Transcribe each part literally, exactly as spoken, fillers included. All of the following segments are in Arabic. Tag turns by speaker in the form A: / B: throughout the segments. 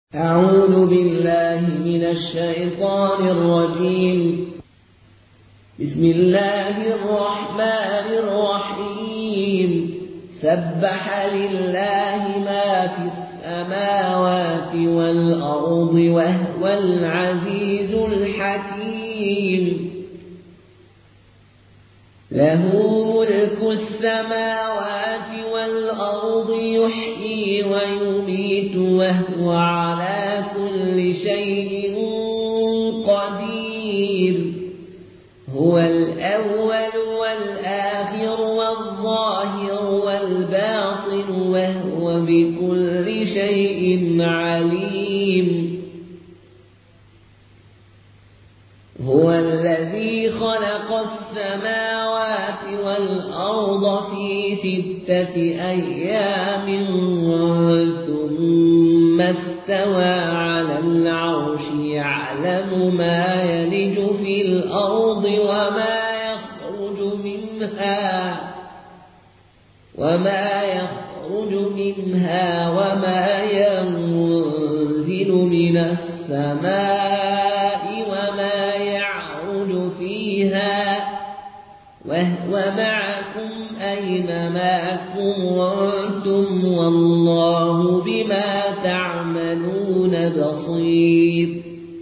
A: أعوذ بالله من الشيطان الرجيم. بسم الله الرحمن الرحيم. سبح لله ما في السماوات والأرض وهو العزيز الحكيم. له ملك السماوات والأرض يحيي ويميت وهو على كل شيء قدير. هو الأول والآخر والظاهر والباطن وهو بكل شيء عليم. هو الذي خلق السماوات والأرض في ستة أيام ثم استوى على العرش يعلم ما يلج في الأرض وما يخرج منها وما يخرج منها وما ينزل من السماء وما يعرج فيها وهو معكم أينما كنتم والله بما تعملون بصير.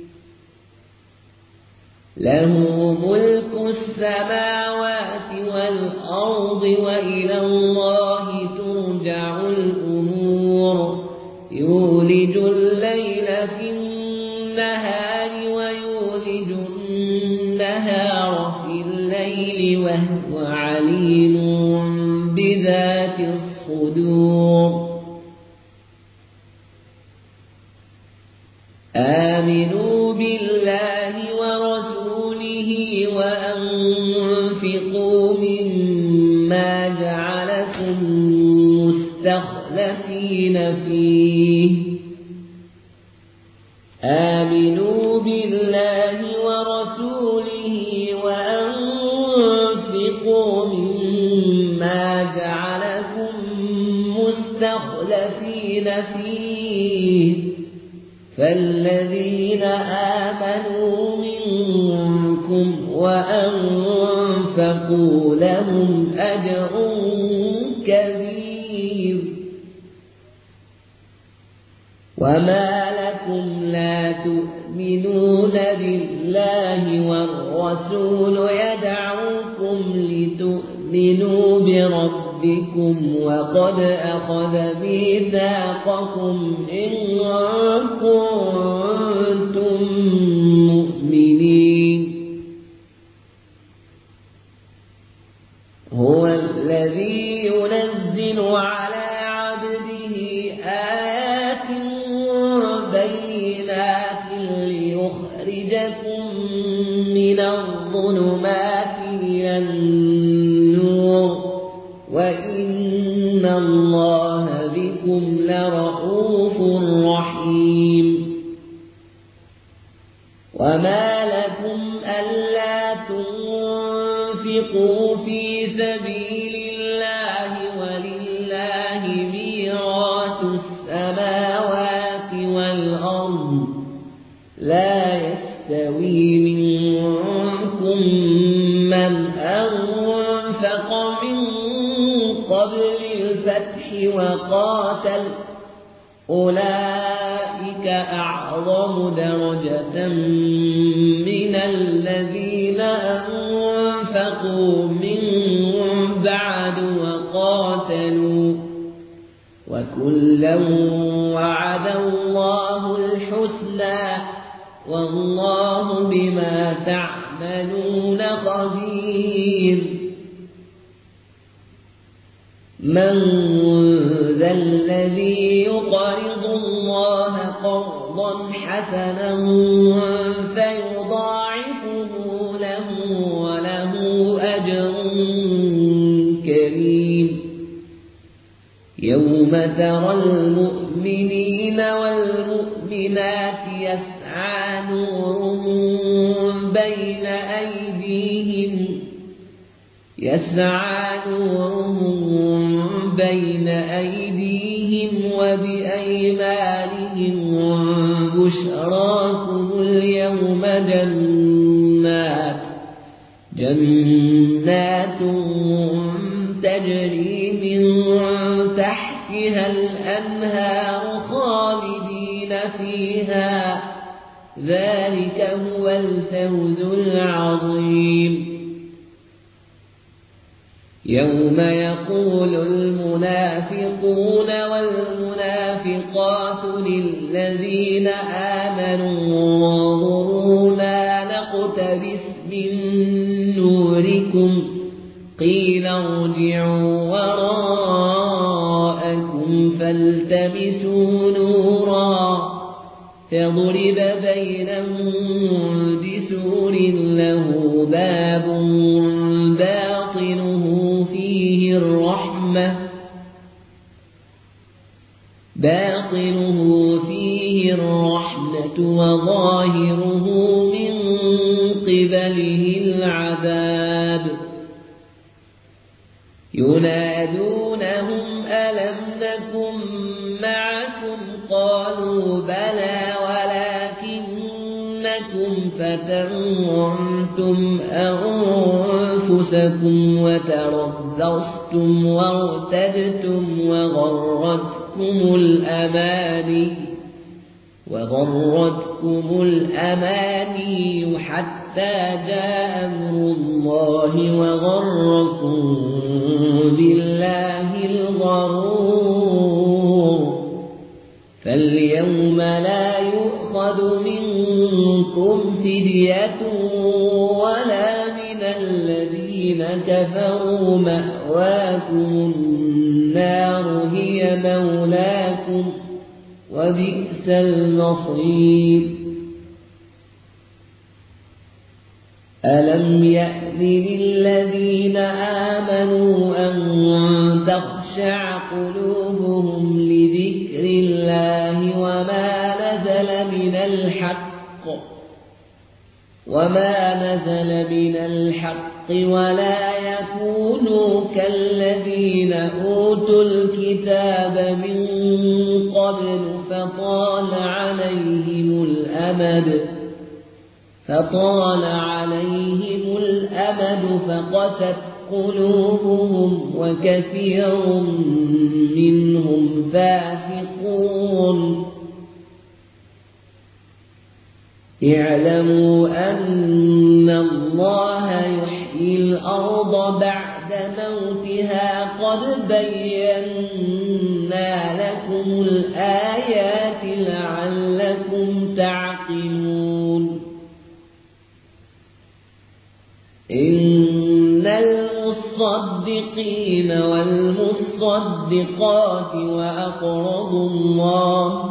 A: له ملك السماوات والأرض وإلى الله ترجع الأمور. يولج الليل في النهار ويولج النهار في الليل وهو عليم بذات الصدور. آمنوا بالله ورسوله وأنفقوا مما جعلكم مستخلفين فيه. آمنوا بالله ورسوله وأنفقوا مما جعلكم مستخلفين فيه. فالذين آمنوا منكم وأنفقوا لهم أجر كبير. وما لكم لا تؤمنون بالله والرسول يدعوكم لتؤمنوا بربكم وقد أخذ ميثاقكم إن كنتم مؤمنين. هو الذي ينزل على عبده آيات بينات ليخرجكم من الظلمات إلى النور وإن الله بكم لرءوف رحيم. وما لكم ألا تنفقوا في سبيل الله ولله ميراث السماوات والأرض. لا يستوي منكم من أنفق من قبل الفتح وقاتل أولئك أعظم درجة من الذين أنفقوا من بعد وقاتلوا وكلا وعد الله الحسنى والله بما تعملون خبير. من ذا الذي يقرض الله قرضا حسنا فيضاعفه له وله أجر كريم. يوم ترى المؤمنين والمؤمنات يسعى نورهم بين أيديهم يسعى نورهم بين أيديهم وبأيمانهم بشراكم اليوم جنات جنات تجري من تحتها الأنهار خالدين فيها ذلك هو الفوز العظيم. يوم يقول المنافقون والمنافقات للذين آمنوا انظرونا نقتبس من نوركم قيل ارجعوا وراءكم فالتمسوا نورا فضرب بينهم بسور له باب باطنه فيه الرحمة باطنه فيه الرحمة وظاهره من قبله العذاب. ينادونهم ألم نكن معكم قالوا بلى ولكنكم فتنتم أنفسكم وتربصتم وارتبتم وغرتكم الأماني وغرتكم الأماني حتى جاء أمر الله وغركم بالله الغرور. فاليوم لا يؤخذ منكم فدية ولا من الذين كفروا مأواكم النار هي مولاكم وبئس المصير. ألم يأن للذين آمنوا أن تخشع قلوبهم لذكر الله وما نزل من الحق وما نزل من الحق ولا يكونوا كالذين أوتوا الكتاب من قبل فطال عليهم الأمد فطال عليهم الأمد فقست قلوبهم وكثير منهم فاسقون. اعلموا أن الله يحيي الأرض بعد موتها قد بينا لكم الآيات لعلكم تعقلون. إن المصدقين والمصدقات وأقرضوا الله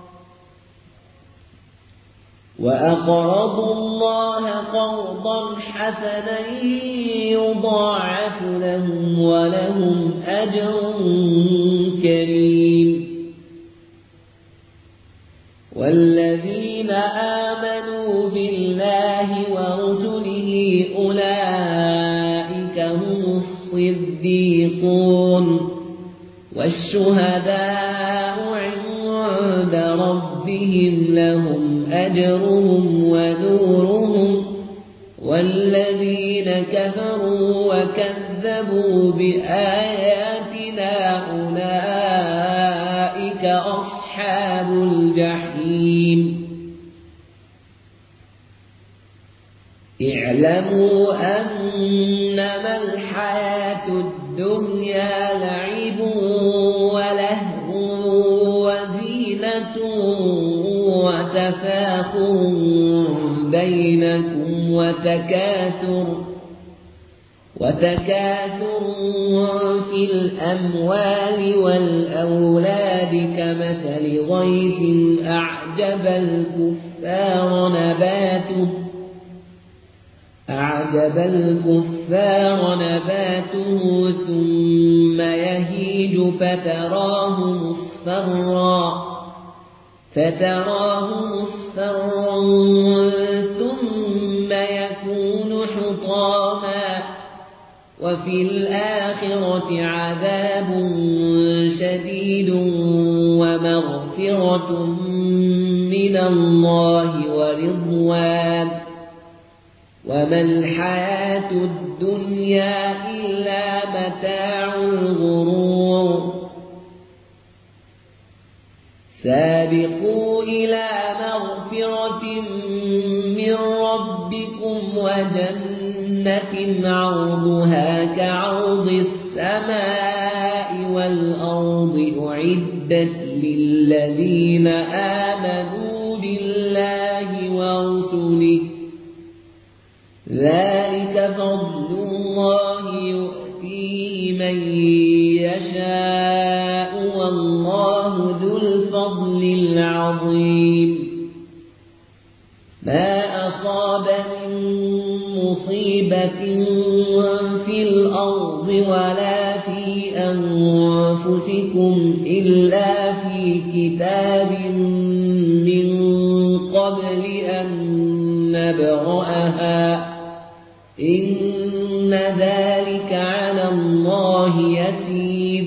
A: وأقرضوا الله قرضا حسنا يضاعف لهم ولهم أجر كريم. والذين آمنوا بالله ورسله أولئك هم الصديقون والشهداء عند ربهم لهم أجرهم ونورهم. والذين كفروا وكذبوا بآياتنا أولئك أصحاب الجحيم. اعلموا أنما الحياة الدنيا لعب ولهو وزينة وتفاخر بينكم وتكاثر وتكاثر في الأموال والأولاد كمثل غيث أعجب الكفار نباته أعجب الكفار نباته ثم يهيج فتراه مصفرا فتراه مصفرا ثم يكون حطاما وفي الآخرة عذاب شديد ومغفرة من من الله ورضوان وما الحياة الدنيا إلا متاع الغرور سابقوا إلى مغفرة من ربكم وجنة عرضها كعرض السماء والأرض أعدت للذين آمنوا بالله ورسله ذلك فضل الله يؤتيه من يشاء والله ذو الفضل العظيم ما أصاب من مصيبة في الأرض ولا في أنفسكم إلا في كتاب من قبل أن نبرأها إن ذلك على الله يسير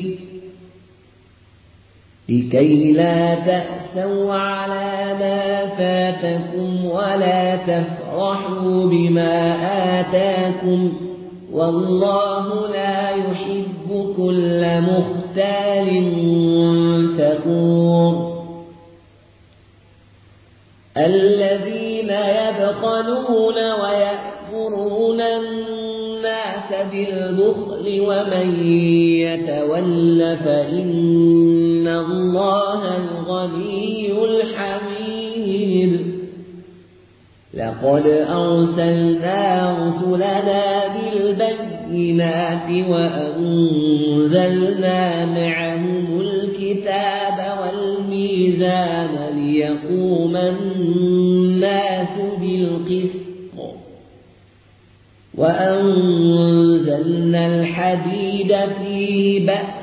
A: لكي لا تأسوا على ما فاتكم ولا تفرحوا بما آتاكم والله لا يحب كل مختال فخور الذين يبخلون ويأمرون الناس بالبخل ومن يتول فإن الله الغني الحميد لقد أرسلنا رسلنا بالبينات وأنزلنا معهم الكتاب والميزان ليقوم الناس بالقسط وأنزلنا الحديد فيه بأس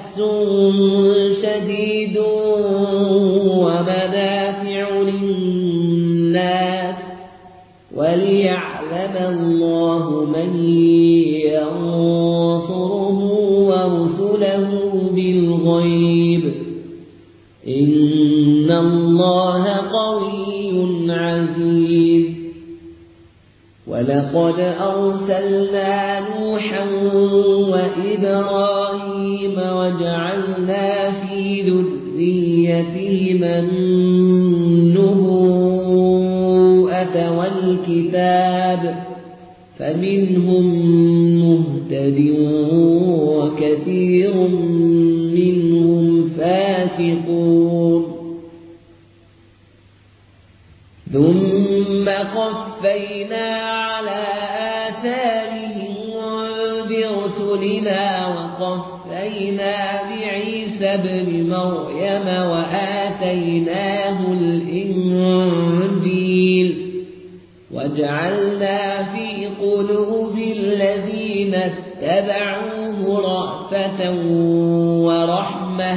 A: شديد ومنافع للناس وليعلم الله من ينصره ورسله بالغيب إن الله قوي عزيز ولقد أرسلنا نوحا وإبراهيم وجعلنا في ذريتهما النبوءة والكتاب فمنهم مهتد وكثير منهم فاسقون ثم قفينا على آثارهم برسلنا وقفينا بعيسى ابن مريم وآتيناه الإنجيل وجعلنا في قلوب الذين اتبعوه رأفة ورحمة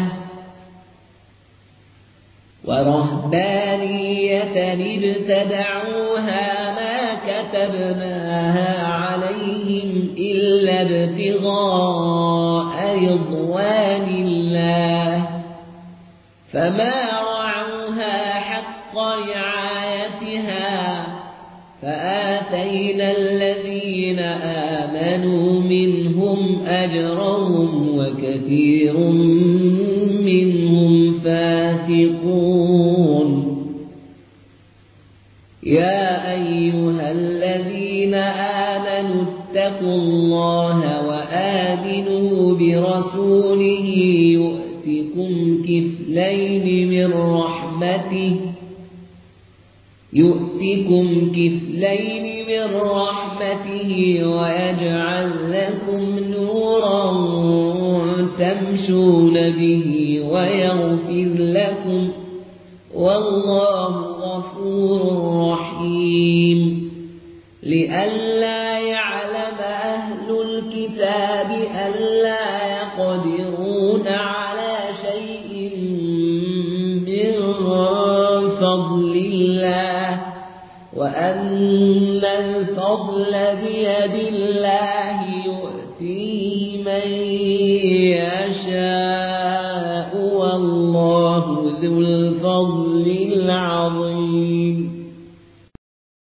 A: ورهبانية ابتدعوها ما كتبناها عليهم إلا ابتغاء رضوان الله فما رعوها حق رعايتها فآتينا الذين آمنوا منهم أجرهم وكثير منهم فاسقون يا أيها الذين آمنوا اتقوا الله وآمنوا برسوله يؤتكم كفلين من رحمته يؤتكم كفلين من رحمته ويجعل لكم نورا تمشون به ويغفر لكم والله غفور رحيم لئلا يعلم أهل الكتاب ألا يقدرون على شيء من فضل الله وأن الفضل بيد الله يؤتيه من يشاء والله ذو الفضل العظيم العالمين.